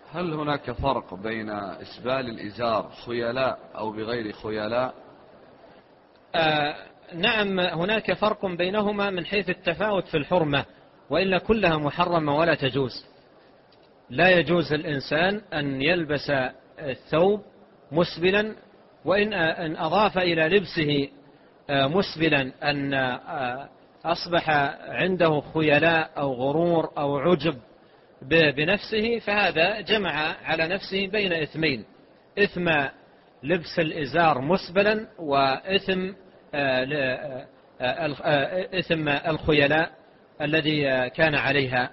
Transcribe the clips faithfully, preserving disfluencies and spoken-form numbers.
هل هناك فرق بين إسبال الإزار خيلاء أو بغير خيلاء؟ آه نعم، هناك فرق بينهما من حيث التفاوت في الحرمة، وإلا كلها محرمة ولا تجوز. لا يجوز الإنسان أن يلبس الثوب مسبلا، وإن أن أضاف إلى لبسه مسبلا أن أصبح عنده خيلاء أو غرور أو عجب بنفسه، فهذا جمع على نفسه بين إثمين: إثم لبس الإزار مسبلا، وإثم إثم الخيلاء الذي كان عليها.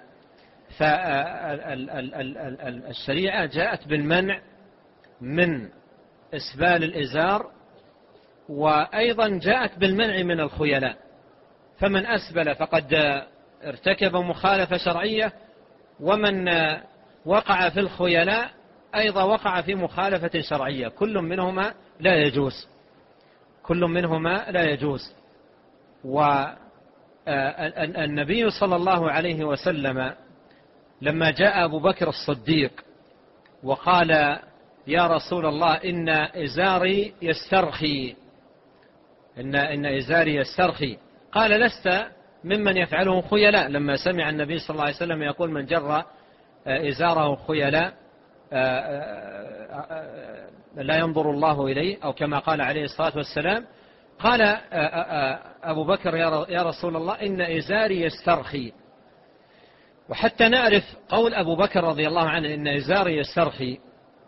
فالشريعة جاءت بالمنع من إسبال الإزار، وأيضا جاءت بالمنع من الخيلاء. فمن أسبل فقد ارتكب مخالفة شرعية، ومن وقع في الخيلاء أيضا وقع في مخالفة شرعية. كل منهما لا يجوز، كل منهما لا يجوز. والنبي صلى الله عليه وسلم لما جاء أبو بكر الصديق وقال: يا رسول الله، إن إزاري يسترخي، إن, إن إزاري يسترخي، قال: لست ممن يفعله خيلاء. لما سمع النبي صلى الله عليه وسلم يقول: من جر إزاره خيلاء لا ينظر الله إليه، أو كما قال عليه الصلاة والسلام، قال أبو بكر: يا رسول الله، إن إزاري يسترخي. وحتى نعرف قول أبو بكر رضي الله عنه إن إزاري يسترخي،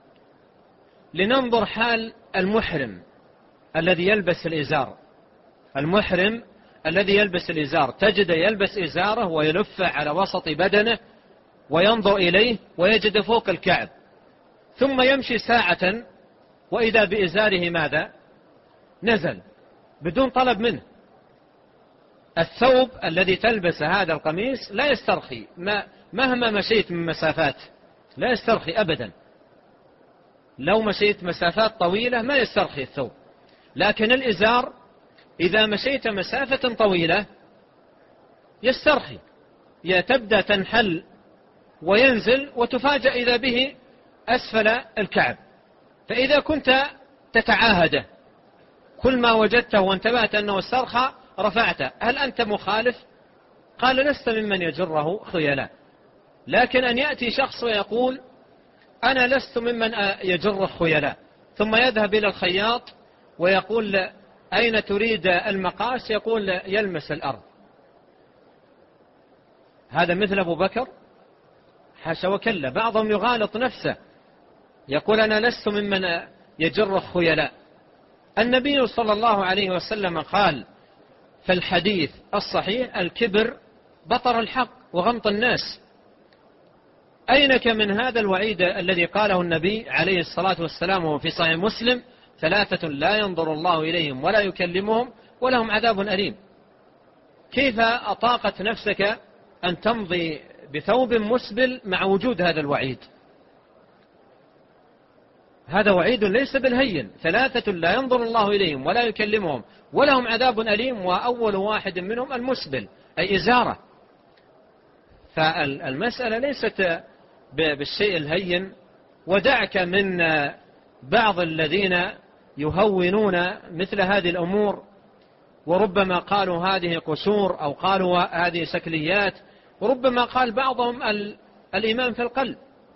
لننظر حال المحرم الذي يلبس الإزار. المحرم الذي يلبس الإزار تجد يلبس إزاره ويلف على وسط بدنه وينظر إليه ويجد فوق الكعب، ثم يمشي ساعة وإذا بإزاره ماذا؟ نزل بدون طلب منه. الثوب الذي تلبس هذا القميص لا يسترخي، ما مهما مشيت من مسافات لا يسترخي أبدا. لو مشيت مسافات طويلة ما يسترخي الثوب، لكن الإزار إذا مشيت مسافة طويلة يسترخي، تبدأ تنحل وينزل وتفاجأ إذا به أسفل الكعب. فإذا كنت تتعاهده كل ما وجدته وانتبهت أنه استرخى رفعته، هل أنت مخالف؟ قال: لست ممن يجره خيلاء. لكن أن يأتي شخص ويقول: أنا لست ممن يجر خيلاء، ثم يذهب إلى الخياط ويقول: أين تريد المقاس؟ يقول: يلمس الأرض. هذا مثل أبو بكر؟ حاشا وكلا. بعضهم يغالط نفسه يقول: أنا لست ممن يجر خيلاء. النبي صلى الله عليه وسلم قال في الحديث الصحيح: الكبر بطر الحق وغمط الناس. أينك من هذا الوعيد الذي قاله النبي عليه الصلاة والسلام وفي صحيح مسلم: ثلاثة لا ينظر الله إليهم ولا يكلمهم ولهم عذاب أليم. كيف أطاقت نفسك أن تمضي بثوب مسبل مع وجود هذا الوعيد؟ هذا وعيد ليس بالهين. ثلاثة لا ينظر الله إليهم ولا يكلمهم ولهم عذاب أليم، وأول واحد منهم المسبل أي إزارة. فالمسألة ليست بالشيء الهين. ودعك من بعض الذين يهونون مثل هذه الأمور، وربما قالوا هذه قشور أو قالوا هذه شكليات، وربما قال بعضهم الإيمان في القلب،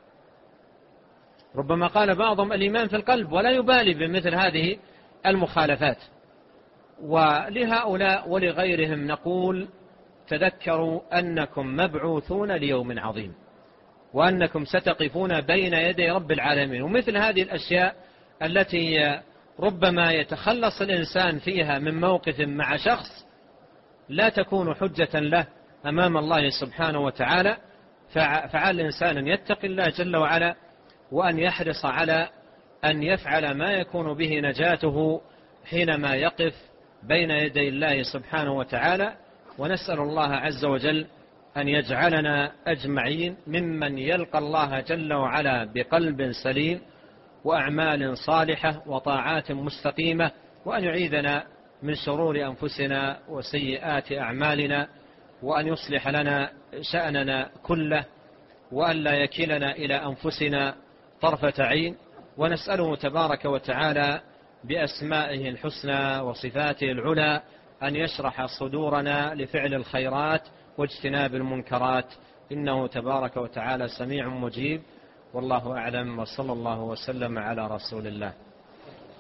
ربما قال بعضهم الإيمان في القلب ولا يبالي بمثل هذه المخالفات. ولهؤلاء ولغيرهم نقول: تذكروا أنكم مبعوثون ليوم عظيم، وأنكم ستقفون بين يدي رب العالمين. ومثل هذه الأشياء التي ربما يتخلص الإنسان فيها من موقف مع شخص لا تكون حجة له أمام الله سبحانه وتعالى. فعلى الإنسان أن يتقي الله جل وعلا، وأن يحرص على أن يفعل ما يكون به نجاته حينما يقف بين يدي الله سبحانه وتعالى. ونسأل الله عز وجل أن يجعلنا أجمعين ممن يلقى الله جل وعلا بقلب سليم وأعمال صالحة وطاعات مستقيمة، وأن يعيذنا من شرور أنفسنا وسيئات أعمالنا، وأن يصلح لنا شأننا كله، وأن لا يكلنا إلى أنفسنا طرفة عين، ونسأله تبارك وتعالى بأسمائه الحسنى وصفاته العلى أن يشرح صدورنا لفعل الخيرات واجتناب المنكرات، إنه تبارك وتعالى سميع مجيب. والله أعلم، وصلى الله وسلم على رسول الله.